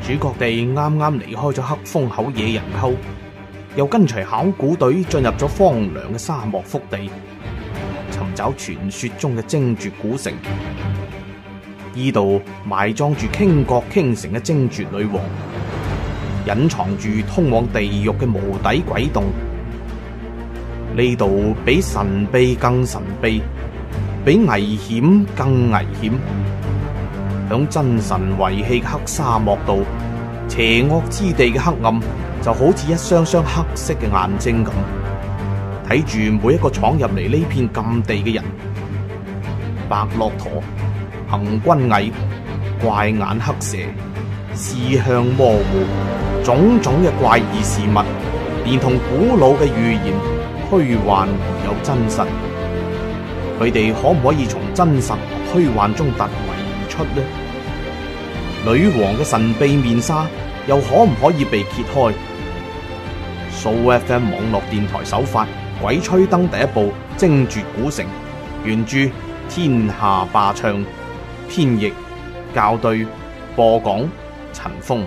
主角哋啱啱離開咗黑風口野人溝，又跟隨考古隊進入咗荒涼嘅沙漠腹地，尋找傳說中嘅精絕古城。呢度埋葬住傾國傾城嘅精絕女王，隱藏住通往地獄嘅無底鬼洞。呢度比神秘更神秘，比危險更危險。響真神遺棄嘅黑沙漠度，邪惡之地嘅黑暗就好似一雙雙黑色嘅眼睛咁，睇住每一個闖入嚟呢片禁地嘅人。白駱駝、行軍蟻、怪眼黑蛇、視向模糊，種種嘅怪異事物，連同古老嘅預言，虛幻而有真實。佢哋可唔可以從真實虛幻中突圍而出呢？女王嘅神秘面紗又可唔可以被揭開？SooFM 網絡電台首發《鬼吹燈》第一部《精絕古城》，原著天下霸唱，編譯校對，播講陳峰。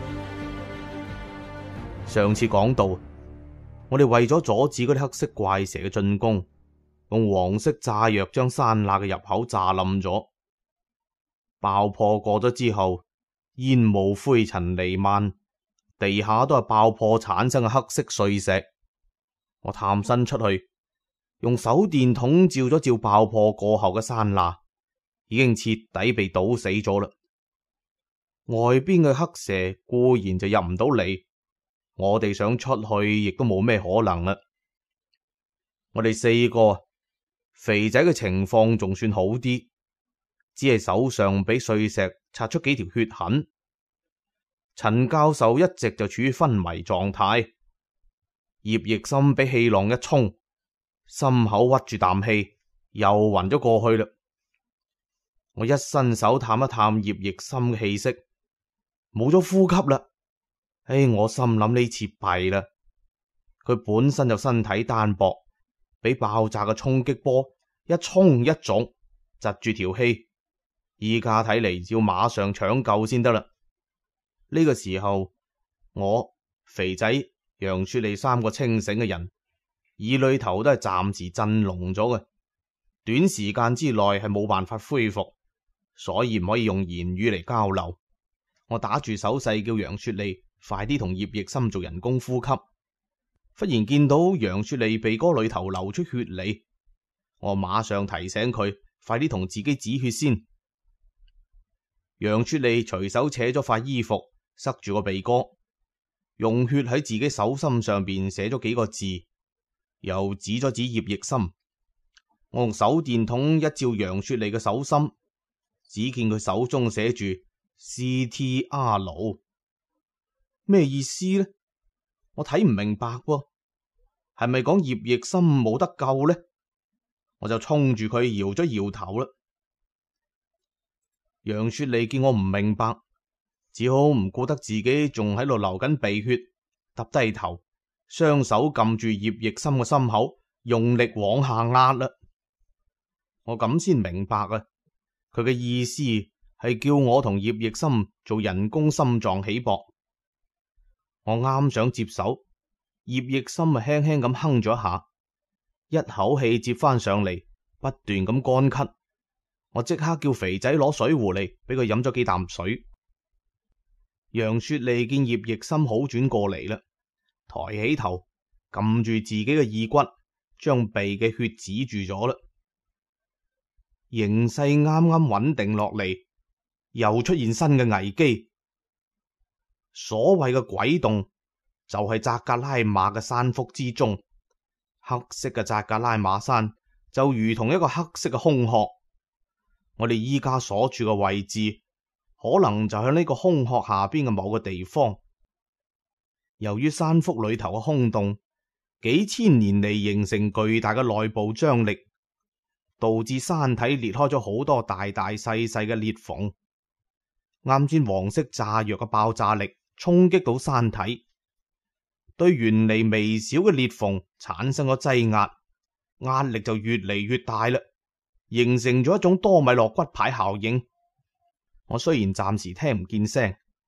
上次講到，我哋為咗阻止嗰啲黑色怪蛇嘅進攻，用黃色炸藥將山罅嘅入口炸冧咗。爆破過咗之後，煙霧灰塵彌漫，地下都係爆破產生嘅黑色碎石。我探身出去，用手電筒照咗照爆破過後嘅山罅，已經徹底被堵死咗啦。外邊嘅黑蛇固然就入唔到嚟，我哋想出去亦都冇咩可能啦。我哋四個，肥仔嘅情況仲算好啲，只係手上俾碎石擦出幾條血痕。陳教授一直就處於昏迷狀態，葉奕森俾氣浪一衝，心口屈住啖氣，又暈咗過去啦。我一伸手探一探葉奕森嘅氣息，冇咗呼吸啦。我心諗呢次弊啦，佢本身就身體單薄，俾爆炸嘅衝擊波一衝一撞，窒住條氣，依家睇嚟要馬上搶救先得啦。呢個時候，我、肥仔、楊雪莉三個清醒嘅人，耳裏頭都係暫時震聾咗嘅，短時間之內係冇辦法恢復，所以唔可以用言語嚟交流。我打住手勢叫楊雪莉快啲同葉奕森做人工呼吸。忽然見到楊雪莉鼻哥裏頭流出血嚟，我馬上提醒佢快啲同自己止血先。楊雪莉隨手扯咗塊衣服塞住個鼻哥，用血喺自己手心上邊寫咗幾個字，又指咗指葉奕森。我用手電筒一照楊雪莉嘅手心，只見佢手中寫住 CTR， 咩意思呢？我睇唔明白喎，係咪講葉奕森冇得救呢？我就衝住佢搖咗搖頭啦。楊雪莉見我唔明白，只好唔顧得自己仲喺度流緊鼻血，揼低頭，雙手撳住葉奕森嘅心口，用力往下壓啦。我咁先明白啊，佢嘅意思係叫我同葉奕森做人工心臟起搏。我啱想接手，葉奕森咪輕輕咁哼咗一下，一口氣接翻上嚟，不斷咁乾咳。我即刻叫肥仔攞水壺嚟，俾佢飲咗幾啖水。楊雪莉見葉奕森好轉過嚟啦，抬起頭撳住自己嘅耳骨，將鼻嘅血止住咗啦。形勢啱啱穩定落嚟，又出現新嘅危機。所謂嘅鬼洞就係扎格拉瑪嘅山腹之中，黑色嘅扎格拉瑪山就如同一個黑色嘅空殼。我哋依家所處嘅位置，可能就喺呢個空殼下邊嘅某個地方。由於山腹裏頭嘅空洞，幾千年嚟形成巨大嘅內部張力，導致山體裂開咗好多大大細細嘅裂縫。啱先黃色炸藥嘅爆炸力衝擊到山體，對原嚟微小嘅裂縫產生咗擠壓，壓力就越嚟越大啦，形成咗一種多米諾骨牌效應。我雖然暫時聽唔見聲，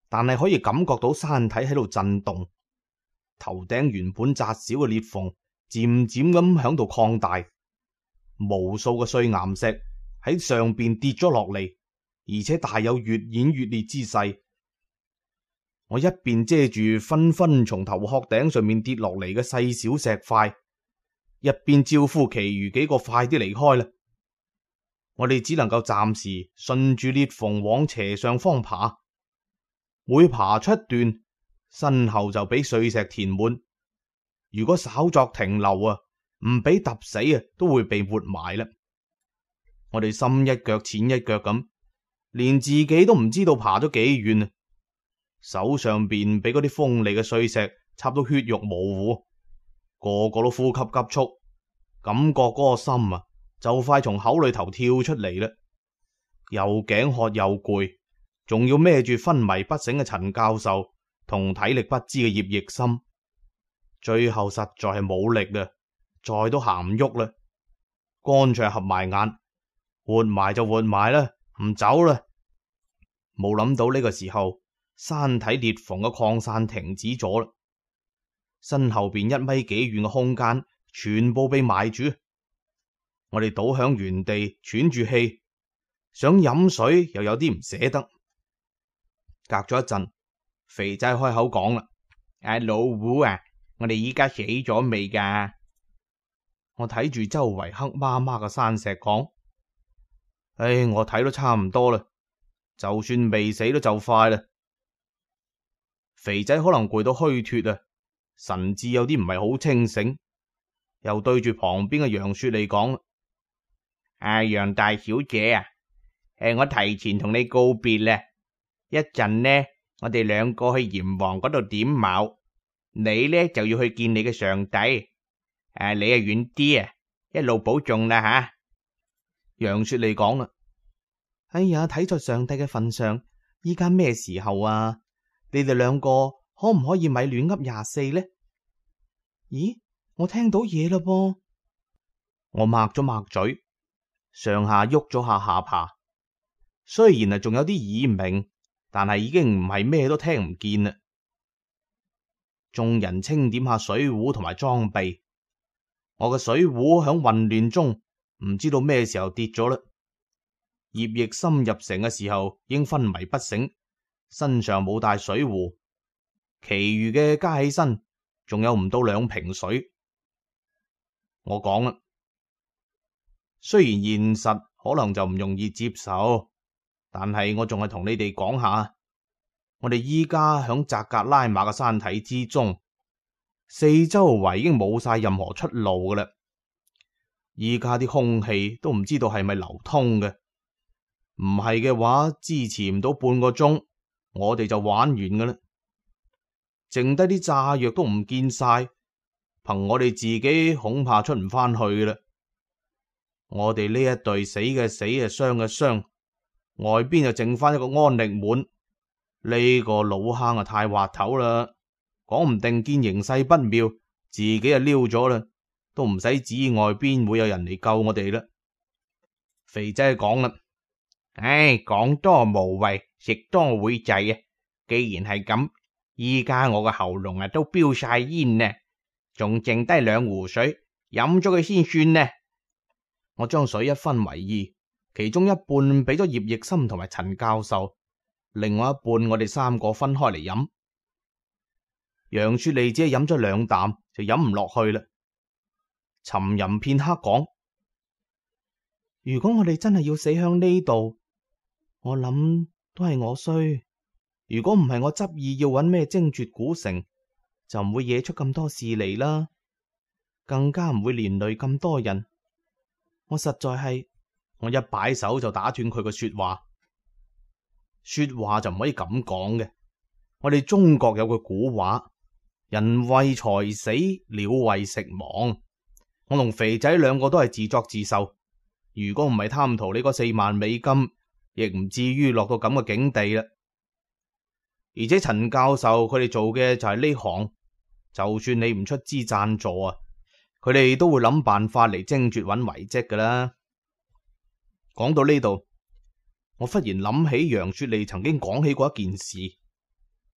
但係可以感覺到山體喺度震動，頭頂原本窄小嘅裂縫漸漸咁響度擴大，無數嘅碎岩石喺上邊跌咗落嚟，而且大有越演越烈之勢。我一邊遮住紛紛從頭殼頂上面跌落嚟嘅細小石塊，一邊招呼其餘幾個快啲離開啦。我哋只能夠暫時順住裂縫往斜上方爬，每爬出一段，身後就俾碎石填滿。如果稍作停留啊，唔俾揼死啊，都會被活埋啦。我哋深一腳淺一腳咁，連自己都唔知道爬咗幾遠啊！手上邊俾嗰啲鋒利嘅碎石插到血肉模糊，個個都呼吸急促，感覺嗰個心啊就快從口裏頭跳出嚟啦！又頸渴又攰，仲要孭住昏迷不醒嘅陳教授同體力不支嘅葉奕森，最後實在係冇力啦，再都行唔喐啦，乾脆合埋眼，活埋就活埋啦，唔走啦！冇諗到呢個時候，山體裂縫嘅擴散停止咗啦，身後邊1米幾遠嘅空間全部被埋住。我哋倒響原地喘住氣，想飲水又有啲唔捨得。隔咗一陣，肥仔開口講啦：老胡啊，我哋依家死咗未噶？我睇住周圍黑麻麻嘅山石講：我睇都差唔多啦，就算未死都就快啦。肥仔可能攰到虛脫啊，神志有啲唔係好清醒，又對住旁邊嘅楊雪莉講：楊大小姐啊，我提前同你告別啦，一陣呢，我哋2個去閻王嗰度點卯，你呢就要去見你嘅上帝，你啊遠啲啊，一路保重啦吓。楊雪莉講啦：哎呀，睇在上帝嘅份上，依家咩時候啊？你哋2個可唔可以咪亂噏24呢？咦，我聽到嘢啦噃！我擘咗擘嘴，上下喐咗下下巴，雖然啊仲有啲耳鳴，但係已經唔係咩都聽唔見啦。眾人清點下水壺同埋裝備，我嘅水壺響混亂中唔知道咩時候跌咗啦。葉奕森入城嘅時候已經昏迷不醒，身上冇帶水壺，其餘嘅加起身仲有唔到2瓶水。我講啦，雖然現實可能就唔容易接受，但係我仲係同你哋講下，我哋依家響扎格拉瑪嘅山體之中，四周圍已經冇晒任何出路噶啦。依家啲空氣都唔知道係咪流通嘅，唔係嘅話支持唔到半個鐘，我哋就玩完噶啦。剩低啲炸藥都唔見晒，憑我哋自己恐怕出唔翻去啦。我哋呢一隊死嘅死啊，傷嘅傷，外邊就剩翻一個安力滿。呢個老坑啊太滑頭啦，講唔定見形勢不妙，自己就溜咗啦，都唔使指意外邊會有人嚟救我哋啦。肥仔講啦：講多無謂，食多會滯啊！既然係咁，依家我個喉嚨啊都飆晒煙呢，仲剩低2壺水，飲咗佢先算呢。我將水一分為2，其中一半俾咗葉奕森同埋陳教授，另外一半我哋3個分開嚟飲。楊雪莉只係飲咗2啖就飲唔落去啦，沉吟片刻講：如果我哋真係要死響呢度，我諗都係我衰。如果唔係我執意要揾咩精絕古城，就唔會惹出咁多事嚟啦，更加唔會連累咁多人。我實在係，我一擺手就打斷佢個說話。說話就唔可以咁講嘅。我哋中國有句古話：人為財死，鳥為食亡。我同肥仔2個都係自作自受。如果唔係貪圖你嗰4萬美金，亦唔至於落到咁嘅境地啦。而且陳教授佢哋做嘅就係呢行，就算你唔出資贊助啊，佢哋都會諗辦法嚟精絕揾遺跡噶啦。講到呢度，我忽然諗起楊雪莉曾經講起過一件事，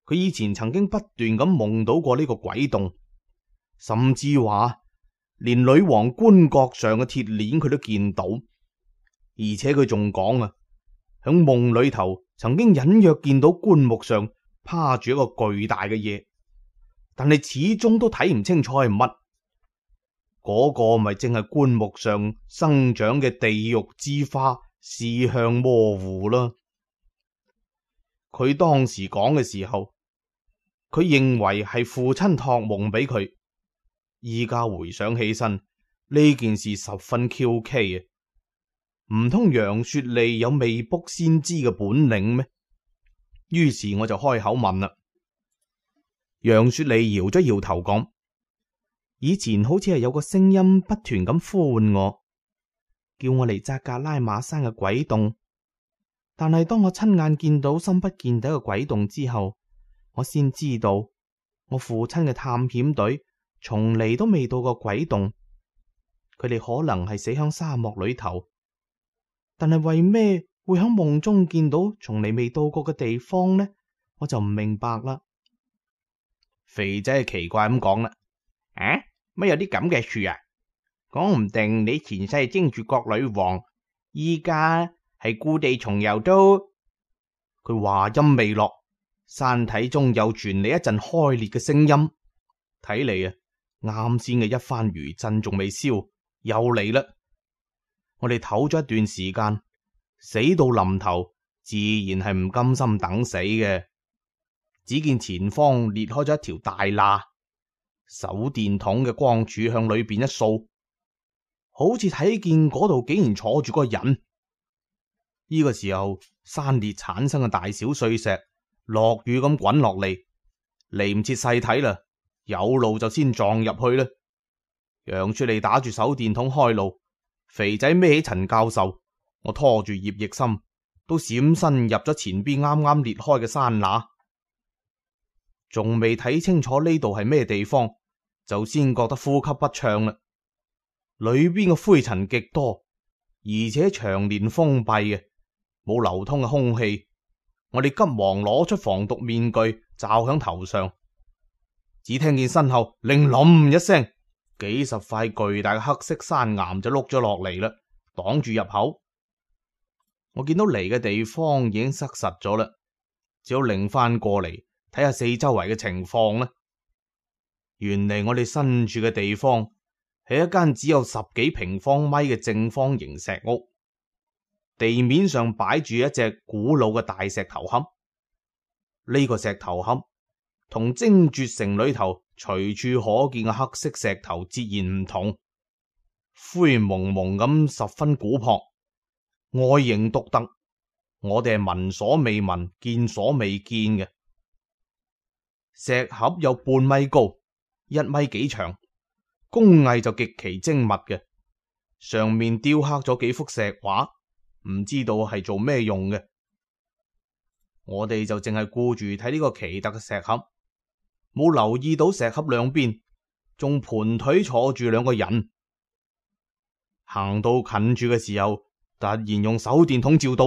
佢以前曾經不斷咁夢到過呢個鬼洞，甚至話連女王棺椁上嘅鐵鏈佢都見到，而且佢仲講啊，響夢裏頭曾經隱約見到棺木上趴住一個巨大嘅嘢，但係始終都睇唔清楚係乜。嗰個咪正係棺木上生長嘅地獄之花，視向模糊啦。佢當時講嘅時候，佢認為係父親託夢俾佢。依家回想起身，呢件事十分蹊蹺啊！唔通楊雪莉有未卜先知嘅本領咩？於是我就開口問啦。楊雪莉搖咗搖頭講：以前好似係有個聲音不斷咁呼喚我，叫我嚟扎格拉瑪山嘅鬼洞。但係當我親眼見到深不見底嘅鬼洞之後，我先知道我父親嘅探險隊從嚟都未到過鬼洞。佢哋可能係死響沙漠裏頭，但係為咩會響夢中見到從嚟未到過嘅地方呢？我就唔明白啦。肥仔奇怪咁講啦：啊，乜有啲咁嘅樹啊？講唔定你前世精絕國女王，依家係故地重遊都。佢話音未落，山體中又傳嚟一陣開裂嘅聲音。睇嚟啊，啱先嘅一番餘震仲未消，又嚟啦。我哋唞咗一段時間，死到臨頭，自然係唔甘心等死嘅。只見前方裂開咗一條大罅，手電筒嘅光柱向裏邊一掃，好似睇見嗰度竟然坐住個人。呢個時候，山裂產生嘅大小碎石落雨咁滾落嚟，嚟唔切細睇啦，有路就先撞入去啦。楊雪莉打住手電筒開路，肥仔孭起陳教授，我拖住葉奕森，都閃身入咗前邊啱啱裂開嘅山罅。仲未睇清楚呢度係咩地方，就先覺得呼吸不暢啦。裏邊嘅灰塵極多，而且長年封閉嘅，冇流通嘅空氣。我哋急忙攞出防毒面具罩響頭上，只聽見身後令冧一聲，幾十塊巨大嘅黑色山岩就碌咗落嚟啦，擋住入口。我見到嚟嘅地方已經塞實咗啦，只好擰翻過嚟睇下四周圍嘅情況啦。原嚟我哋身處嘅地方係一間只有10幾平方米嘅正方形石屋，地面上擺住一隻古老嘅大石頭盒。呢個石頭盒同精絕城裏頭隨處可見嘅黑色石頭截然唔同，灰蒙蒙咁，十分古樸，外形獨特。我哋係聞所未聞、見所未見嘅。石盒有半米高，1米幾長，工藝就極其精密嘅，上面雕刻咗幾幅石畫，唔知道係做咩用嘅。我哋就淨係顧住睇呢個奇特嘅石盒，冇留意到石盒兩邊仲盤腿坐住2個人。行到近住嘅時候，突然用手電筒照到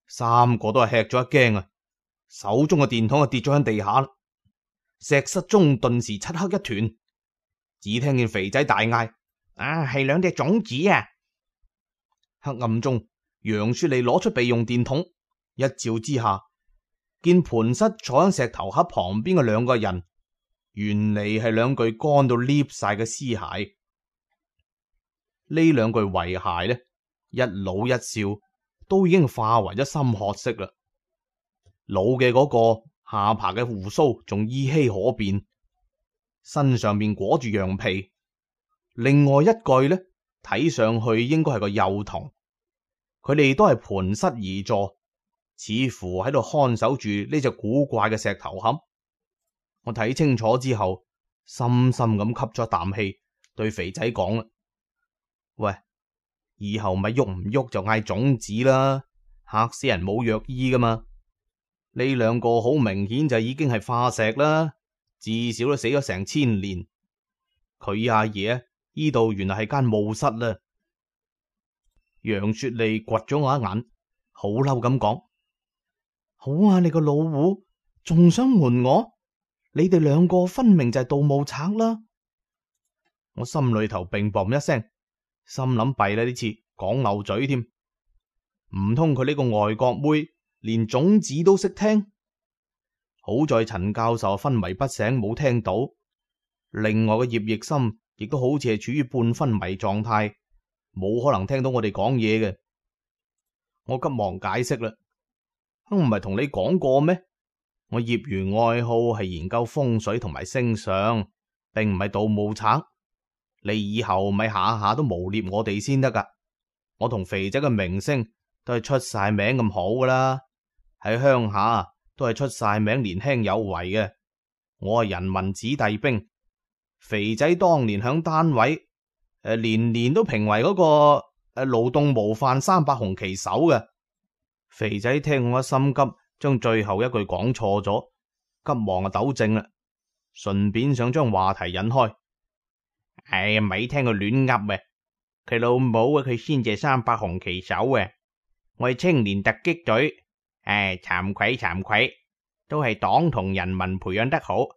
，3個都係吃咗一驚啊！手中嘅電筒就跌咗喺地下啦。石室中頓時漆黑一團，只聽見肥仔大嗌：啊，係2隻種子啊！黑暗中，楊雪莉攞出備用電筒，一照之下，見盤室坐喺石頭盒旁邊嘅2個人，原嚟係2具乾到裂晒嘅屍骸。呢2具遺骸呢，一老一少，都已經化為咗深褐色啦。老嘅嗰個下巴嘅鬍鬚仲依稀可辨，身上面裹住羊皮。另外一具呢，睇上去應該係個幼童，佢哋都係盤膝而坐，似乎喺度看守住呢隻古怪嘅石頭盒。我睇清楚之後，深深咁吸咗一啖氣，對肥仔講啦：喂，以後咪喐唔喐就嗌種子啦，嚇死人冇藥醫噶嘛。呢2個好明顯就已經係化石啦，至少都死咗成1000年。佢阿爺呢度原來係間墓室啦。楊雪莉掘咗我一眼，好嬲咁講：好啊，你個老胡， 仲想瞞我？你哋兩個分明就係盜墓賊啦！我心裏頭乒乓一聲，心諗弊啦，呢次講漏嘴添，唔通佢呢個外國妹連種子都識聽？好在陳教授昏迷不醒，冇聽到。另外嘅葉奕森亦都好似係處於半昏迷狀態，冇可能聽到我哋講嘢嘅。我急忙解釋啦，唔係同你講過咩？我業餘愛好係研究風水同埋星相，並唔係盜墓賊。你以後咪下下都誣衊我哋先得噶。我同肥仔嘅名聲都係出晒名咁好噶啦，喺鄉下都係出晒名年輕有為嘅。我係人民子弟兵，肥仔當年響單位年年都評為嗰個勞動模範300紅旗手嘅。肥仔聽我一心急，將最後一句講錯咗，急忙啊糾正啦，順便想將話題引開。哎呀，咪聽佢亂噏啊！佢老母啊，佢先至300紅旗手啊！我係青年突擊隊，慚愧慚愧，都係黨同人民培養得好。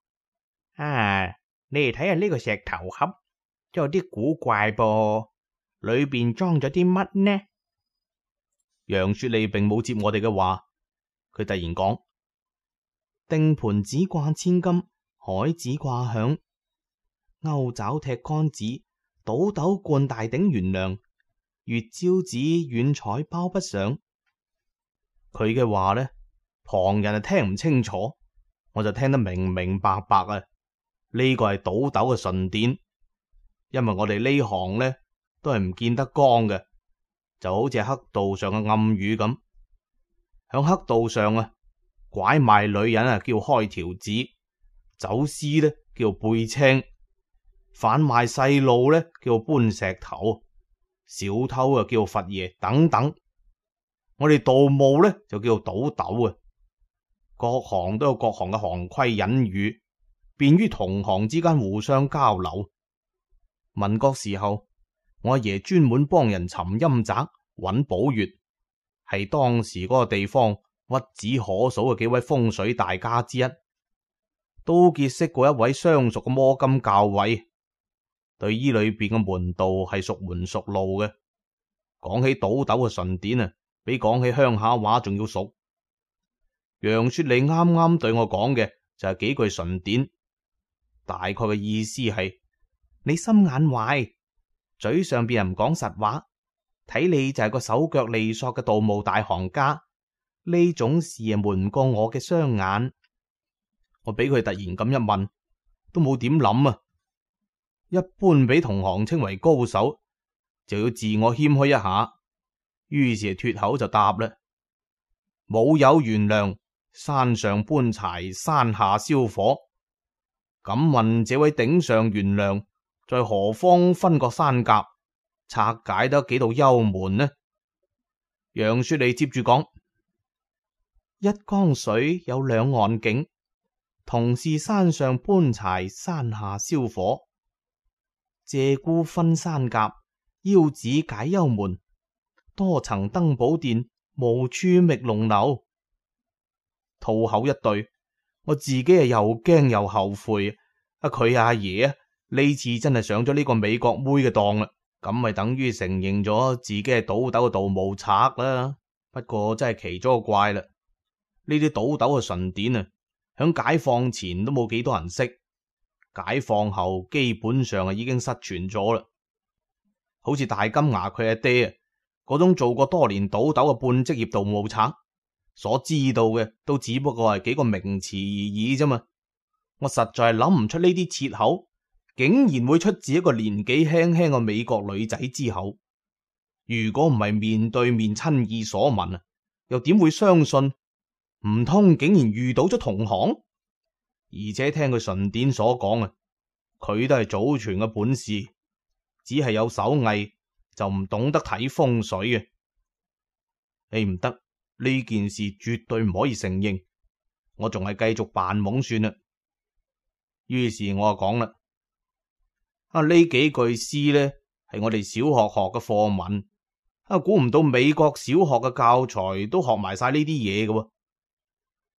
你哋睇下呢個石頭盒，都有啲古怪噃，裏邊裝咗啲乜呢？楊雪莉並冇接我哋嘅話，佢突然講：定盤子掛千金，海子掛響，鈎爪踢杆子，倒斗灌大頂懸梁，月招子遠彩包不上。佢嘅話呢，旁人係聽唔清楚，我就聽得明明白白啊！呢個係倒斗嘅純典，因為我哋呢行呢都係唔見得光嘅，就好似黑道上嘅暗語咁。響黑道上啊，拐賣女人啊叫開條子，走私呢叫背青，販賣細路呢叫搬石頭，小偷啊叫佛爺等等。我哋盜墓呢就叫倒斗啊。各行都有各行嘅行規隱語，便於同行之間互相交流。民國時候，我阿爺專門幫人尋陰宅、揾寶穴，係當時嗰個地方屈指可數嘅幾位風水大家之一，都結識過一位相熟嘅摸金校尉，對依裏邊嘅門道係熟門熟路嘅。講起倒斗嘅純典啊，比講起鄉下話仲要熟。楊雪莉啱啱對我講嘅就係幾句純典，大概嘅意思係：你心眼壞，嘴上邊人唔講實話，睇你就係個手腳利索嘅盜墓大行家，呢種事啊瞞唔過我嘅雙眼。我俾佢突然咁一問，都冇點諗啊！一般俾同行稱為高手，就要自我謙虛一下，於是脫口就答啦：冇有原諒，山上搬柴，山下燒火。敢問這位頂上懸梁在何方分割山甲，拆解得幾道幽門呢？楊雪莉接住講：一江水有兩岸景，同是山上搬柴，山下燒火。鷓鴣分山甲，腰子解幽門，多層登寶殿，無處覓龍樓。吐口一對，我自己啊又驚又後悔。佢阿爺啊呢次真係上咗呢個美國妹嘅當啦，咁咪等於承認咗自己係倒斗嘅盜墓賊啦。不過真係奇咗個怪啦，呢啲倒斗嘅純典啊，響解放前都冇幾多人識，解放後基本上啊已經失傳咗啦。好似大金牙佢阿爹啊，嗰種做過多年倒斗嘅半職業盜墓賊，所知道嘅都只不過係幾個名詞而已啫嘛。我實在係諗唔出呢啲切口竟然會出自一個年紀輕輕嘅美國女仔之口。如果唔係面對面親耳所聞啊，又點會相信？唔通竟然遇到咗同行？而且聽佢純典所講啊，佢都係祖傳嘅本事，只係有手藝就唔懂得睇風水嘅。你唔得，呢件事絕對唔可以承認，我仲係繼續扮懵算啦。於是我就講啦，呢幾句詩呢係我哋小學學嘅課文，估唔到美國小學嘅教材都學埋晒呢啲嘢嘅喎。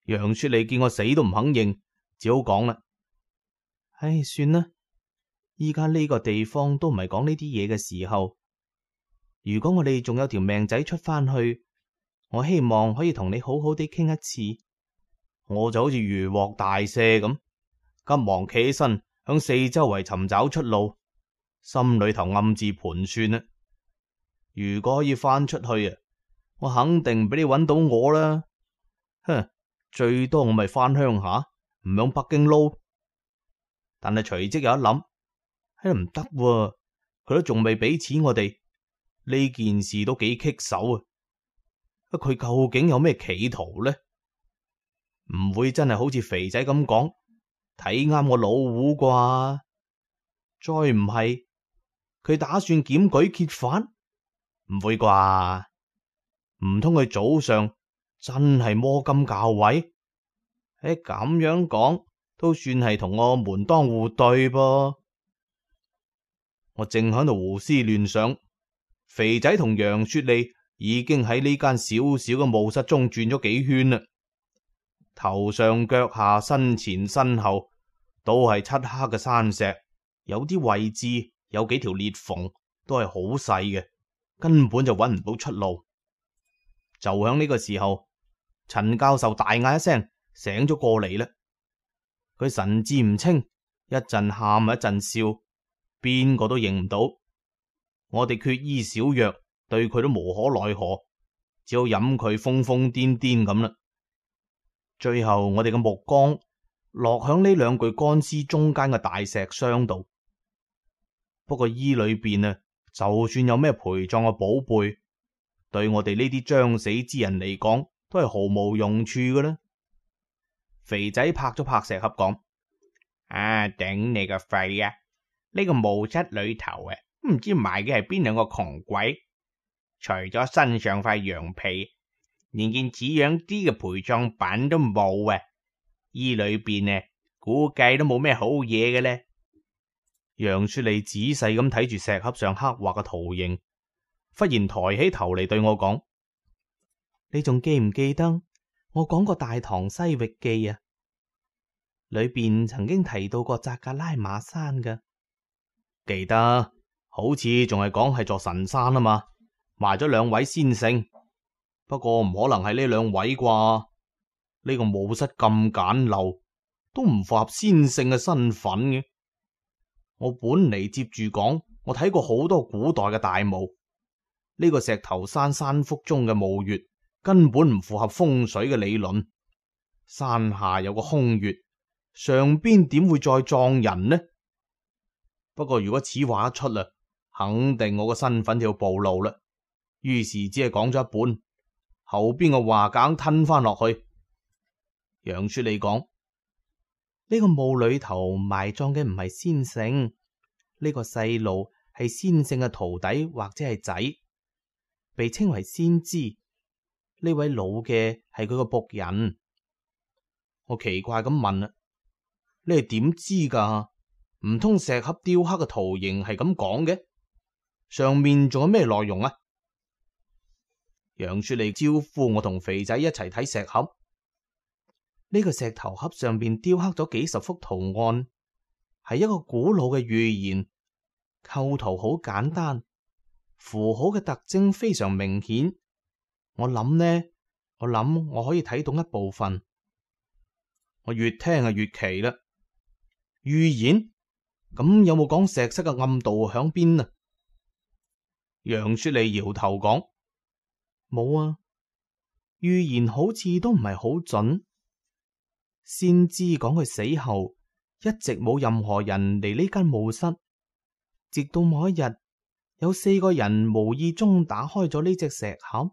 楊雪莉見我死都唔肯認，只好講啦：唉，算啦，依家呢個地方都唔係講呢啲嘢嘅時候。如果我哋仲有條命仔出翻去，我希望可以同你好好地傾一次。我就好似如獲大赦咁，急忙企起身，向四周圍尋找出路，心裏頭暗自盤算啦。如果可以翻出去啊，我肯定唔俾你揾到我啦。哼，最多我咪翻鄉下，唔響北京撈。但係隨即有一諗，係唔得喎，佢都仲未俾錢我哋，呢件事都幾棘手啊！佢究竟有咩企圖呢？唔會真係好似肥仔咁講，睇啱我老虎啩？再唔係，佢打算檢舉揭發？唔會啩？唔通佢早上真係摸金校尉？咁樣講都算係同我門當戶對噃。我正喺度胡思亂想，肥仔同楊雪莉已經喺呢間小小嘅墓室中轉咗幾圈啦。頭上腳下身前身後都係漆黑嘅山石，有啲位置有幾條裂縫，都係好細嘅，根本就揾唔到出路。就響呢個時候，陳教授大嗌一聲，醒咗過嚟啦。佢神志唔清，一陣喊一陣笑，邊個都認唔到。我哋缺醫少藥，對佢都無可奈何，只好飲佢瘋瘋癲癲咁啦。最後我哋嘅目光落響呢兩具乾屍中間嘅大石箱度。不過醫裏邊啊，就算有咩陪葬嘅寶貝，對我哋呢啲將死之人嚟講，都係毫無用處嘅啦。肥仔拍咗拍石盒講：頂你個肺啊！呢個墓室裏頭啊，唔知埋嘅係邊兩個窮鬼，除咗身上塊羊皮，連件似樣啲嘅陪葬品都冇啊！衣裏邊啊，估計都冇咩好嘢嘅咧。楊雪莉仔細咁睇住石盒上刻畫嘅圖形，忽然抬起頭嚟對我講：你仲記唔記得我講過《大唐西域記》啊？裏邊曾經提到過扎格拉瑪山㗎。記得，好似仲係講係座神山啊嘛，埋咗兩位先聖。不過唔可能係呢兩位啩？呢個墓室咁簡陋，都唔符合先聖嘅身份嘅。我本嚟接住講，我睇過好多古代嘅大墓，呢個石頭山山腹中嘅墓穴根本唔符合風水嘅理論。山下有個空穴，上邊點會再葬人呢？不過如果此話一出啦，肯定我個身份就要暴露啦。於是只係講咗一半，後邊嘅話梗吞翻落去。楊雪莉講：呢個墓裏頭埋葬嘅唔係先聖，呢個細路係先聖嘅徒弟或者係仔，被稱為先知。呢位老嘅係佢個僕人。我奇怪咁問啦：你係點知噶？唔通石盒雕刻嘅圖形係咁講嘅？上面仲有咩內容啊？楊雪莉招呼我同肥仔一齊睇石盒。呢個石頭盒上邊雕刻咗幾十幅圖案，係一個古老嘅預言，構圖好簡單，符號嘅特徵非常明顯。我諗我可以睇懂一部分。我越聽啊越奇啦。預言？咁有冇講石室嘅暗道響邊啊？楊雪莉搖頭講：冇啊，預言好似都唔係好準。先知講佢死後一直冇任何人嚟呢間墓室，直到某一日有4個人無意中打開咗呢隻石盒。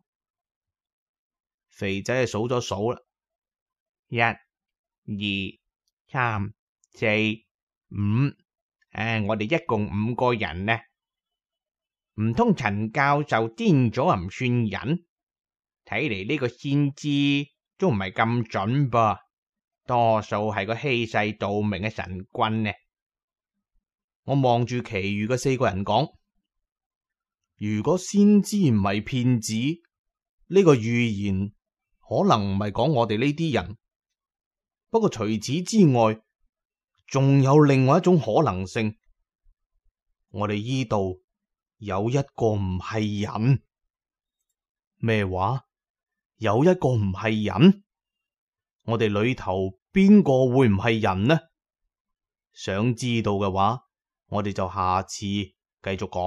肥仔係數咗數啦，1、2、3、4、5，我哋一共5個人呢。唔通陳教授癲咗唔算人？睇嚟呢個先知都唔係咁準噃。多數係個欺世盜名嘅神棍呢。我望住其餘嘅4個人講：如果先知唔係騙子，呢個預言可能唔係講我哋呢啲人， 不過除此之外，仲有另外一種可能性，我哋依度有一個唔係人。咩話？有一個唔係人？我哋裏頭邊個會唔係人呢？想知道嘅話，我哋就下次繼續講。